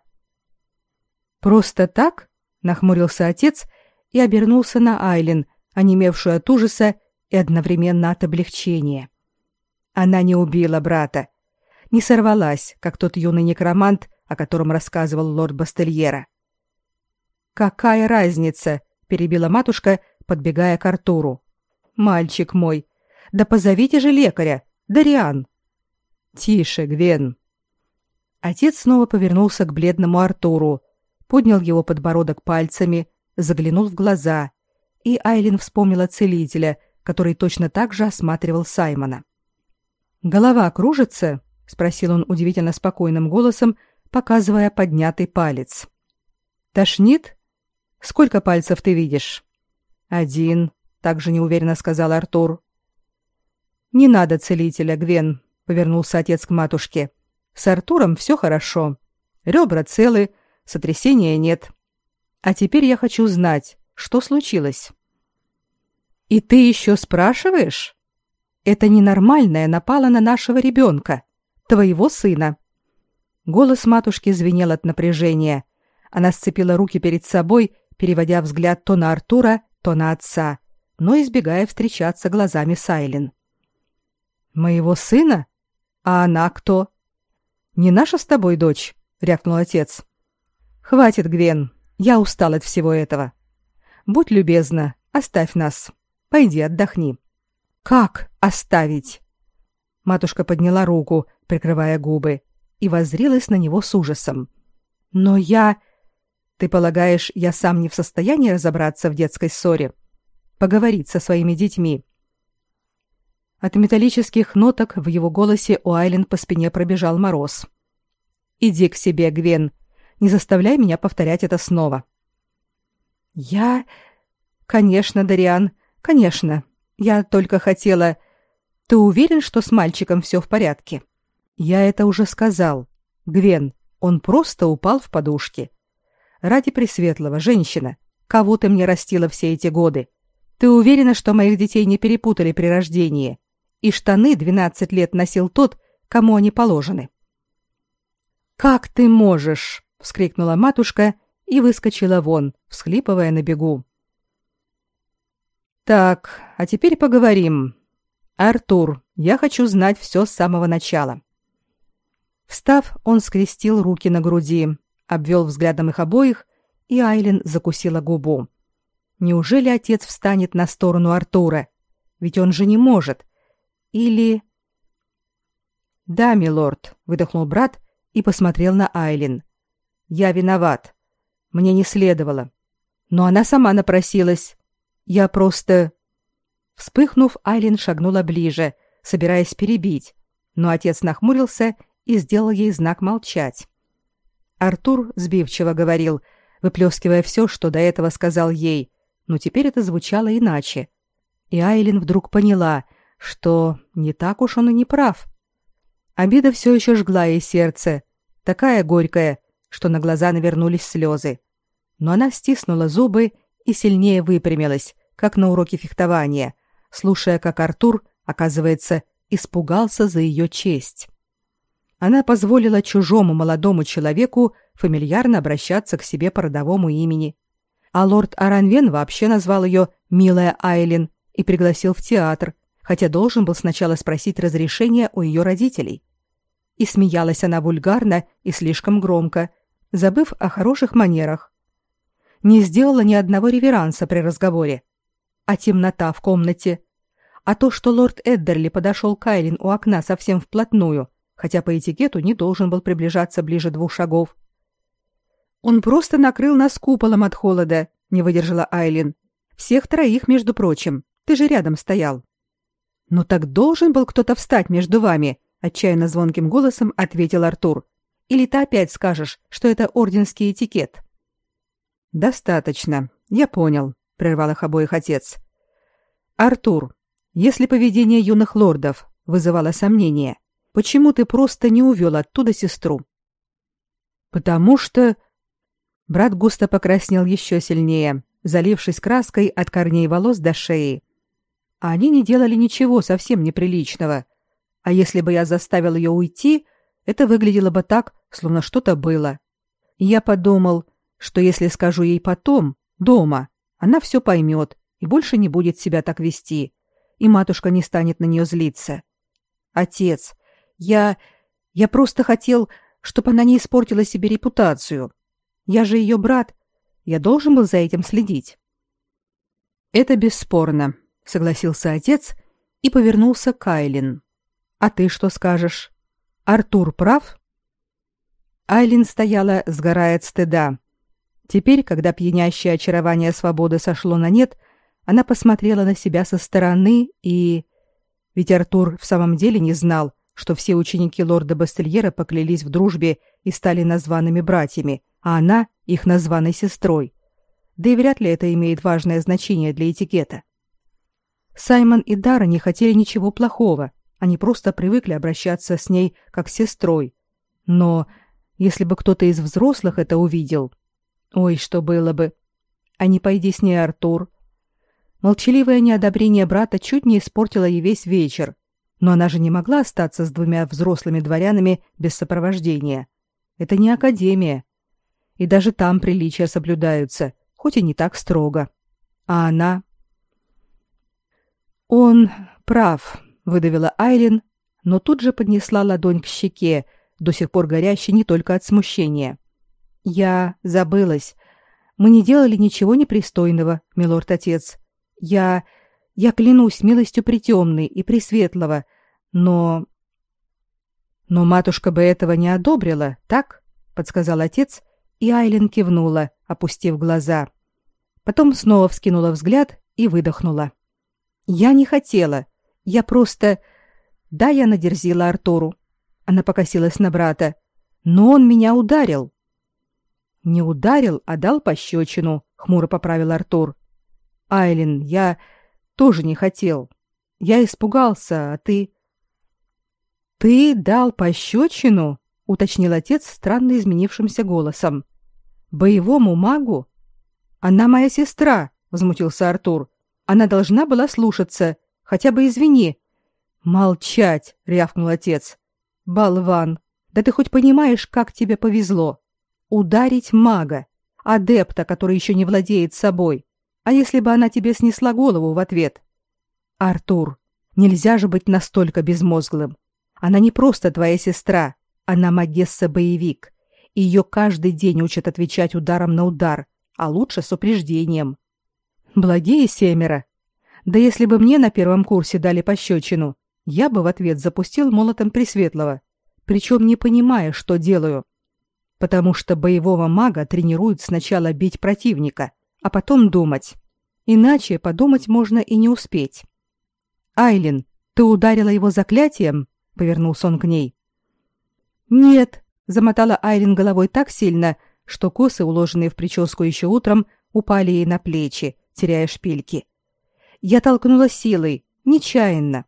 «Просто так?» — нахмурился отец и обернулся на Айлин, онемевшую от ужаса и одновременно от облегчения. Она не убила брата, не сорвалась, как тот юный некромант, о котором рассказывал лорд Бастельера. «Какая разница?» — перебила матушка, подбегая к Артуру. «Мальчик мой, да позовите же лекаря, Дариан!» «Тише, Гвен!» Отец снова повернулся к бледному Артуру, поднял его подбородок пальцами, заглянул в глаза, и Айлин вспомнила целителя, который точно так же осматривал Саймона. «Голова кружится?» — спросил он удивительно спокойным голосом, показывая поднятый палец. «Тошнит? Сколько пальцев ты видишь?» «Один», — также неуверенно сказал Артур. «Не надо целителя, Гвен», — повернулся отец к матушке. «С Артуром все хорошо. Ребра целы, сотрясения нет. А теперь я хочу знать, что случилось». «И ты еще спрашиваешь? Это ненормальное напало на нашего ребенка, твоего сына». Голос матушки звенел от напряжения. Она сцепила руки перед собой, переводя взгляд то на Артура, то на отца, но избегая встречаться глазами с Айлин. «Моего сына? А она кто?» «Не наша с тобой дочь?» — рявкнул отец. «Хватит, Гвен, я устал от всего этого. Будь любезна, Оставь нас. Пойди отдохни». «Как оставить?» Матушка подняла руку, прикрывая губы, и воззрелась на него с ужасом. «Но я... Ты полагаешь, я сам не в состоянии разобраться в детской ссоре? Поговорить со своими детьми?» От металлических ноток в его голосе у Айлен по спине пробежал мороз. «Иди к себе, Гвен. Не заставляй меня повторять это снова». «Я... Конечно, Дариан, конечно. Я только хотела... Ты уверен, что с мальчиком все в порядке?» «Я это уже сказал. Гвен, он просто упал в подушки. Ради Пресветлого, женщина, кого ты мне растила все эти годы? Ты уверена, что моих детей не перепутали при рождении? И штаны 12 лет носил тот, кому они положены?» «Как ты можешь?» — вскрикнула матушка и выскочила вон, всхлипывая на бегу. «Так, а теперь поговорим. Артур, я хочу знать все с самого начала». Встав, он скрестил руки на груди, обвел взглядом их обоих, и Айлен закусила губу. Неужели отец встанет на сторону Артура? Ведь он же не может. Или... «Да, милорд», — выдохнул брат и посмотрел на Айлен. «Я виноват. Мне не следовало. Но она сама напросилась. Я просто...» Вспыхнув, Айлен шагнула ближе, собираясь перебить, но отец нахмурился и сделал ей знак молчать. Артур сбивчиво говорил, выплескивая все, что до этого сказал ей, но теперь это звучало иначе. И Айлен вдруг поняла, что не так уж он и не прав. Обида все еще жгла ей сердце, такая горькая, что на глаза навернулись слезы. Но она стиснула зубы и сильнее выпрямилась, как на уроке фехтования, слушая, как Артур, оказывается, испугался за ее честь. Она позволила чужому молодому человеку фамильярно обращаться к себе по родовому имени. А лорд Аранвен вообще назвал ее «Милая Айлен» и пригласил в театр, хотя должен был сначала спросить разрешения у ее родителей. И смеялась она вульгарно и слишком громко, забыв о хороших манерах. Не сделала ни одного реверанса при разговоре. А темнота в комнате, а то, что лорд Эддерли подошел к Айлен у окна совсем вплотную, хотя по этикету не должен был приближаться ближе 2 шагов. «Он просто накрыл нас куполом от холода», — не выдержала Айлен. «Всех 3, между прочим. Ты же рядом стоял». «Ну так должен был кто-то встать между вами», — отчаянно звонким голосом ответил Артур. «Или ты опять скажешь, что это орденский этикет?» «Достаточно. Я понял», — прервал их обоих отец. «Артур, если поведение юных лордов вызывало сомнения, почему ты просто не увел оттуда сестру?» «Потому что...» Брат густо покраснел еще сильнее, залившись краской от корней волос до шеи. «А они не делали ничего совсем неприличного. А если бы я заставил ее уйти, это выглядело бы так, словно что-то было. И я подумал, что если скажу ей потом, дома, она все поймет и больше не будет себя так вести, и матушка не станет на нее злиться. Отец, я просто хотел, чтобы она не испортила себе репутацию. Я же ее брат, я должен был за этим следить». «Это бесспорно», — согласился отец и повернулся к Айлен. «А ты что скажешь? Артур прав?» Айлен стояла, сгорая от стыда. Теперь, когда пьянящее очарование свободы сошло на нет, она посмотрела на себя со стороны и... Ведь Артур в самом деле не знал, что все ученики лорда Бастельера поклялись в дружбе и стали названными братьями, а она — их названной сестрой. Да и вряд ли это имеет важное значение для этикета. Саймон и Дара не хотели ничего плохого, они просто привыкли обращаться с ней как с сестрой. Но если бы кто-то из взрослых это увидел... Ой, что было бы! А не пойди с ней, Артур. Молчаливое неодобрение брата чуть не испортило ей весь вечер, но она же не могла остаться с 2 взрослыми дворянами без сопровождения. Это не академия. И даже там приличия соблюдаются, хоть и не так строго. А она... «Он прав», — выдавила Айлен, но тут же поднесла ладонь к щеке, до сих пор горящей не только от смущения. «Я забылась. Мы не делали ничего непристойного, милорд-отец. Я клянусь милостью притемной и пресветлого, но матушка бы этого не одобрила, так? Подсказал отец, и Айлин кивнула, опустив глаза. Потом снова вскинула взгляд и выдохнула. Я не хотела. Я просто... Да, я надерзила Артуру. Она покосилась на брата. Но он меня ударил. Не ударил, а дал пощечину, хмуро поправил Артур. Айлин, я тоже не хотел. Я испугался, а ты... Ты дал пощечину? Уточнил отец странно изменившимся голосом. Боевому магу? Она моя сестра, возмутился Артур. Она должна была слушаться. Хотя бы извини. Молчать, рявкнул отец. Болван, да ты хоть понимаешь, как тебе повезло? Ударить мага, адепта, который еще не владеет собой. А если бы она тебе снесла голову в ответ? Артур, нельзя же быть настолько безмозглым. Она не просто твоя сестра, она магесса-боевик. Ее каждый день учат отвечать ударом на удар, а лучше с упреждением. Благие семеро. Да если бы мне на первом курсе дали пощечину, я бы в ответ запустил молотом Пресветлого, причем не понимая, что делаю. Потому что боевого мага тренируют сначала бить противника, а потом думать. Иначе подумать можно и не успеть. «Айлин, ты ударила его заклятием?» — повернулся он к ней. «Нет», — замотала Айлин головой так сильно, что косы, уложенные в прическу еще утром, упали ей на плечи, теряя шпильки. «Я толкнула силой, нечаянно».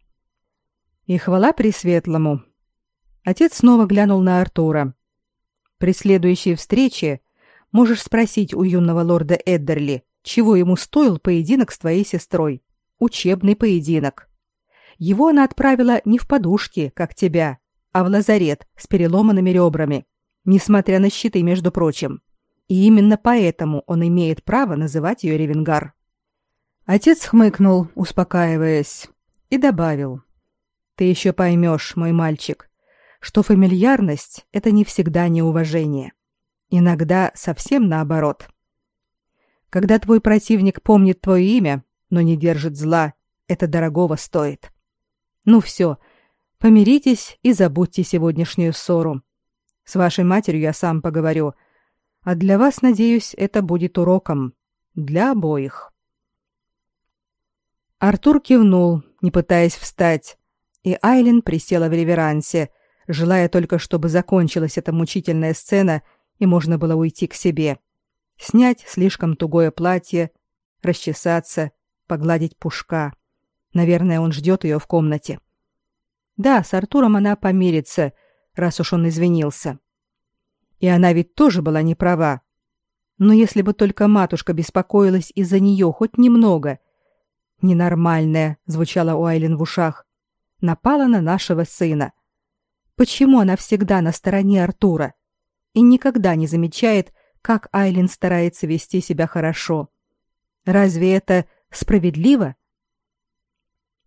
И хвала Пресветлому. Отец снова глянул на Артура. При следующей встрече можешь спросить у юного лорда Эддерли, чего ему стоил поединок с твоей сестрой. Учебный поединок. Его она отправила не в подушки, как тебя, а в лазарет с переломанными ребрами, несмотря на щиты, между прочим. И именно поэтому он имеет право называть ее Ревенгар. Отец хмыкнул, успокаиваясь, и добавил: «Ты еще поймешь, мой мальчик, что фамильярность — это не всегда неуважение. Иногда совсем наоборот. Когда твой противник помнит твое имя, но не держит зла, это дорогого стоит. Ну все, помиритесь и забудьте сегодняшнюю ссору. С вашей матерью я сам поговорю, а для вас, надеюсь, это будет уроком. Для обоих». Артур кивнул, не пытаясь встать, и Айлин присела в реверансе, желая только, чтобы закончилась эта мучительная сцена и можно было уйти к себе, снять слишком тугое платье, расчесаться, погладить Пушка. Наверное, он ждет ее в комнате. Да, с Артуром она помирится, раз уж он извинился. И она ведь тоже была не права. Но если бы только матушка беспокоилась из-за нее хоть немного. «Ненормальная», — звучала у Айлин в ушах, — «напала на нашего сына. Почему она всегда на стороне Артура и никогда не замечает, как Айлин старается вести себя хорошо? Разве это справедливо?»